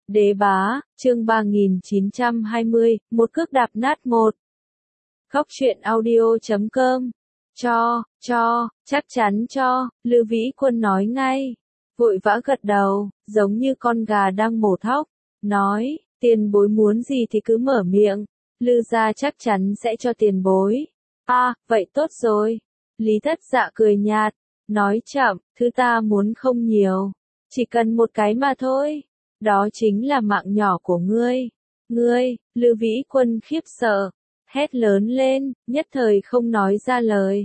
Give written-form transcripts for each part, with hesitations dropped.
Đế bá, chương 3920, một cước đạp nát một. Góc truyện audio.com. Chắc chắn cho, Lư Vĩ Quân nói ngay. Vội vã gật đầu, giống như con gà đang mổ thóc. Nói, tiền bối muốn gì thì cứ mở miệng. Lư gia chắc chắn sẽ cho tiền bối. Vậy tốt rồi. Lý Thất Dạ cười nhạt, nói chậm, thứ ta muốn không nhiều. Chỉ cần một cái mà thôi. Đó chính là mạng nhỏ của ngươi. Ngươi, Lư Vĩ Quân khiếp sợ, hét lớn lên, nhất thời không nói ra lời.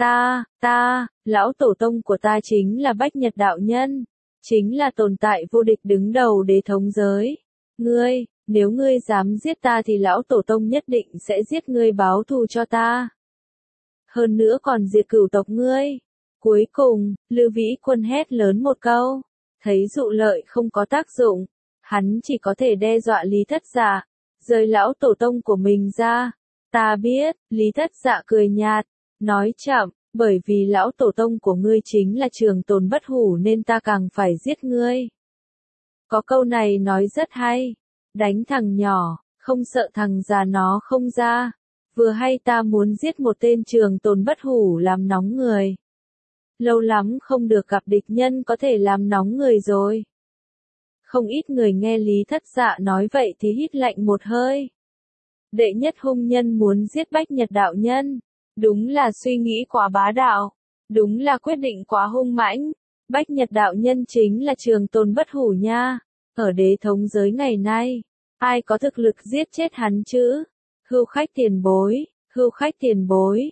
Lão tổ tông của ta chính là Bách Nhật đạo nhân, chính là tồn tại vô địch đứng đầu đế thống giới. Nếu ngươi dám giết ta thì lão tổ tông nhất định sẽ giết ngươi báo thù cho ta. Hơn nữa còn diệt cửu tộc ngươi. Cuối cùng, Lư Vĩ Quân hét lớn một câu. Thấy dụ lợi không có tác dụng, hắn chỉ có thể đe dọa Lý Thất Dạ, rời lão tổ tông của mình ra. Ta biết, Lý Thất Dạ cười nhạt, nói chậm, bởi vì lão tổ tông của ngươi chính là Trường Tồn bất hủ nên ta càng phải giết ngươi. Có câu này nói rất hay, đánh thằng nhỏ, không sợ thằng già nó không ra. Vừa hay ta muốn giết một tên Trường Tồn bất hủ làm nóng người. Lâu lắm không được gặp địch nhân có thể làm nóng người rồi. Không ít người nghe Lý Thất Dạ nói vậy thì hít lạnh một hơi. Đệ nhất hung nhân muốn giết Bách Nhật đạo nhân. Đúng là suy nghĩ quá bá đạo. Đúng là quyết định quá hung mãnh. Bách Nhật đạo nhân chính là Trường Tồn bất hủ nha. Ở đế thống giới ngày nay, ai có thực lực giết chết hắn chứ? Hưu khách tiền bối.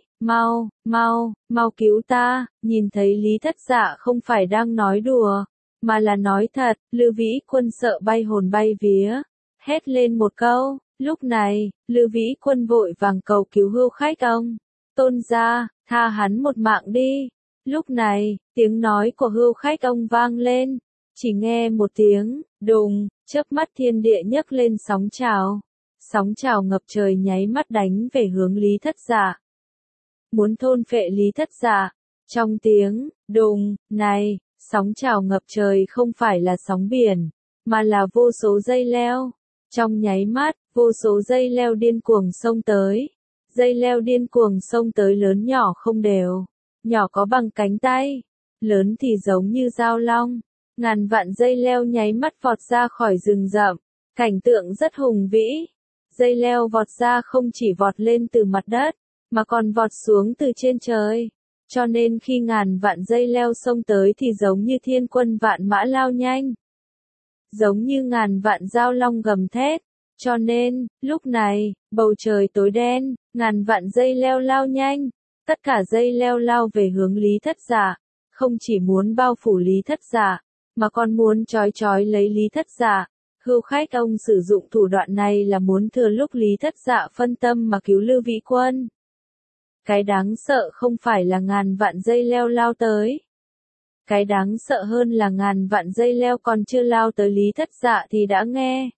Mau cứu ta. Nhìn thấy Lý Thất Dạ không phải đang nói đùa, mà là nói thật, Lư Vĩ Quân sợ bay hồn bay vía, hét lên một câu. Lúc này, Lư Vĩ Quân vội vàng cầu cứu hưu khách ông. Tôn gia, tha hắn một mạng đi. Lúc này, tiếng nói của hưu khách ông vang lên. Chỉ nghe một tiếng, đùng, chớp mắt thiên địa nhấc lên sóng trào. Sóng trào ngập trời nháy mắt đánh về hướng Lý Thất Dạ. Muốn thôn phệ Lý Thất Dạ. Trong tiếng đùng này, sóng trào ngập trời không phải là sóng biển, mà là vô số dây leo. Trong nháy mắt, vô số dây leo điên cuồng xông tới. Dây leo điên cuồng xông tới lớn nhỏ không đều. Nhỏ có bằng cánh tay, lớn thì giống như dao long. Ngàn vạn dây leo nháy mắt vọt ra khỏi rừng rậm. Cảnh tượng rất hùng vĩ. Dây leo vọt ra không chỉ vọt lên từ mặt đất, mà còn vọt xuống từ trên trời. Cho nên khi ngàn vạn dây leo xông tới thì giống như thiên quân vạn mã lao nhanh. Giống như ngàn vạn dao long gầm thét. Cho nên, lúc này, bầu trời tối đen, ngàn vạn dây leo lao nhanh. Tất cả dây leo lao về hướng Lý Thất Dạ. Không chỉ muốn bao phủ Lý Thất Dạ, mà còn muốn trói lấy Lý Thất Dạ. Hưu khách ông sử dụng thủ đoạn này là muốn thừa lúc Lý Thất Dạ phân tâm mà cứu Lư Vĩ Quân. Cái đáng sợ không phải là ngàn vạn dây leo lao tới. Cái đáng sợ hơn là ngàn vạn dây leo còn chưa lao tới Lý Thất Dạ thì đã nghe.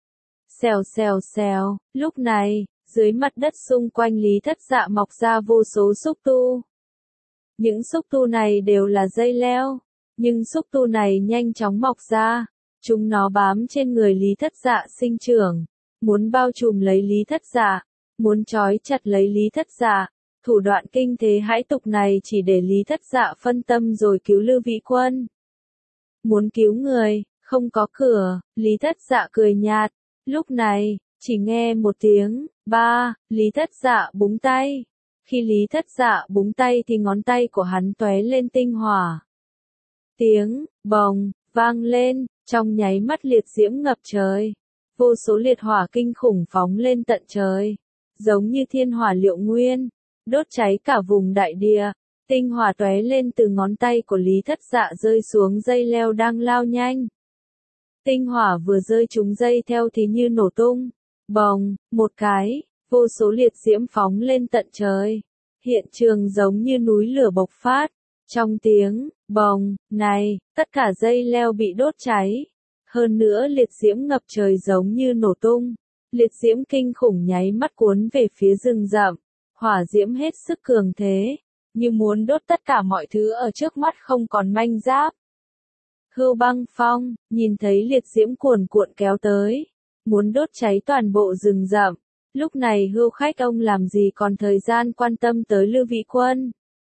Xèo, lúc này, dưới mặt đất xung quanh Lý Thất Dạ mọc ra vô số xúc tu. Những xúc tu này đều là dây leo, nhưng xúc tu này nhanh chóng mọc ra. Chúng nó bám trên người Lý Thất Dạ sinh trưởng, muốn bao trùm lấy Lý Thất Dạ, muốn trói chặt lấy Lý Thất Dạ. Thủ đoạn kinh thế hãi tục này chỉ để Lý Thất Dạ phân tâm rồi cứu Lư Vĩ Quân. Muốn cứu người, không có cửa, Lý Thất Dạ cười nhạt. Lúc này, chỉ nghe một tiếng, Lý Thất Dạ búng tay. Khi Lý Thất Dạ búng tay thì ngón tay của hắn tóe lên tinh hỏa. Tiếng, bồng, vang lên, trong nháy mắt liệt diễm ngập trời. Vô số liệt hỏa kinh khủng phóng lên tận trời. Giống như thiên hỏa liệu nguyên, đốt cháy cả vùng đại địa. Tinh hỏa tóe lên từ ngón tay của Lý Thất Dạ rơi xuống dây leo đang lao nhanh. Tinh hỏa vừa rơi trúng dây theo thì như nổ tung. Bồng, một cái, vô số liệt diễm phóng lên tận trời. Hiện trường giống như núi lửa bộc phát. Trong tiếng bồng này, tất cả dây leo bị đốt cháy. Hơn nữa liệt diễm ngập trời giống như nổ tung. Liệt diễm kinh khủng nháy mắt cuốn về phía rừng rậm. Hỏa diễm hết sức cường thế, như muốn đốt tất cả mọi thứ ở trước mắt không còn manh giáp. Hưu Băng Phong, nhìn thấy liệt diễm cuồn cuộn kéo tới, muốn đốt cháy toàn bộ rừng rậm. Lúc này Hưu Khách ông làm gì còn thời gian quan tâm tới Lưu Vĩ Quân.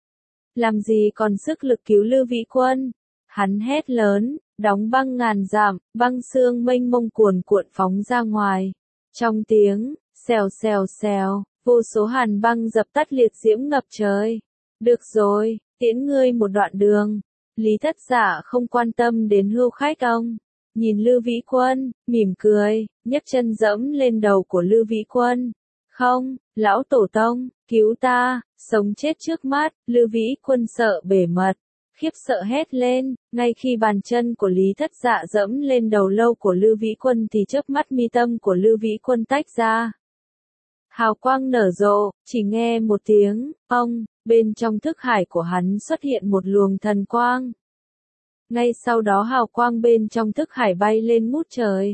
Làm gì còn sức lực cứu Lưu Vĩ Quân. Hắn hét lớn, đóng băng ngàn dặm, băng xương mênh mông cuồn cuộn phóng ra ngoài. Trong tiếng, xèo xèo xèo, vô số hàn băng dập tắt liệt diễm ngập trời. Được rồi, tiễn ngươi một đoạn đường. Lý Thất Dạ không quan tâm đến Hưu Khách ông. Nhìn Lưu Vĩ Quân, mỉm cười, nhấc chân dẫm lên đầu của Lưu Vĩ Quân. Không, lão tổ tông, cứu ta, sống chết trước mắt. Lưu Vĩ Quân sợ bể mật, khiếp sợ hét lên, ngay khi bàn chân của Lý Thất Dạ dẫm lên đầu lâu của Lưu Vĩ Quân thì chớp mắt mi tâm của Lưu Vĩ Quân tách ra. Hào quang nở rộ, chỉ nghe một tiếng, ông, bên trong thức hải của hắn xuất hiện một luồng thần quang. Ngay sau đó hào quang bên trong thức hải bay lên ngút trời.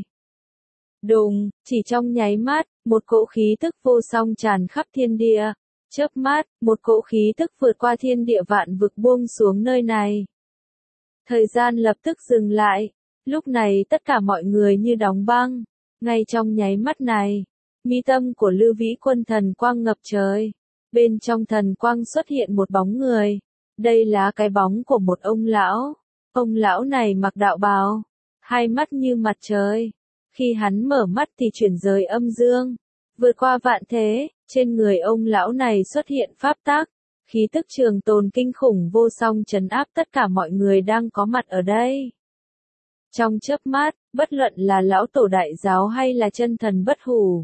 Đùng, chỉ trong nháy mắt, một cỗ khí tức vô song tràn khắp thiên địa. Chớp mắt, một cỗ khí tức vượt qua thiên địa vạn vực buông xuống nơi này. Thời gian lập tức dừng lại. Lúc này tất cả mọi người như đóng băng. Ngay trong nháy mắt này, mi tâm của Lưu Vĩ Quân thần quang ngập trời. Bên trong thần quang xuất hiện một bóng người. Đây là cái bóng của một ông lão. Ông lão này mặc đạo bào, hai mắt như mặt trời. Khi hắn mở mắt thì chuyển rời âm dương, vượt qua vạn thế, trên người ông lão này xuất hiện pháp tắc, khí tức trường tồn kinh khủng vô song trấn áp tất cả mọi người đang có mặt ở đây. Trong chớp mắt, bất luận là lão tổ đại giáo hay là chân thần bất hủ,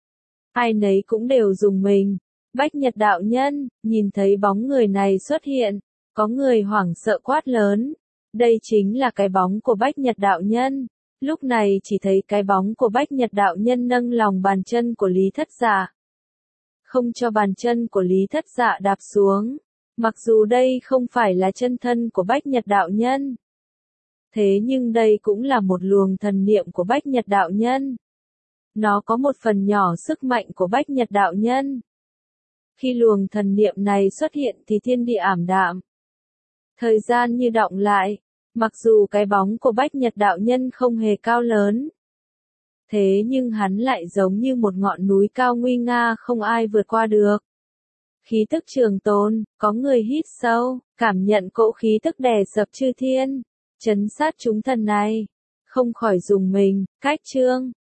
ai nấy cũng đều rùng mình. Bách Nhật đạo nhân, nhìn thấy bóng người này xuất hiện, có người hoảng sợ quát lớn. Đây chính là cái bóng của Bách Nhật đạo nhân. Lúc này chỉ thấy cái bóng của Bách Nhật đạo nhân nâng lòng bàn chân của Lý Thất Dạ. Không cho bàn chân của Lý Thất Dạ đạp xuống. Mặc dù đây không phải là chân thân của Bách Nhật đạo nhân. Thế nhưng đây cũng là một luồng thần niệm của Bách Nhật đạo nhân. Nó có một phần nhỏ sức mạnh của Bách Nhật đạo nhân. Khi luồng thần niệm này xuất hiện thì thiên địa ảm đạm. Thời gian như đọng lại, mặc dù cái bóng của Bách Nhật đạo nhân không hề cao lớn. Thế nhưng hắn lại giống như một ngọn núi cao nguy nga không ai vượt qua được. Khí tức trường tồn, có người hít sâu, cảm nhận cỗ khí tức đè sập chư thiên, trấn sát chúng thần này. Không khỏi dùng mình, cách chương.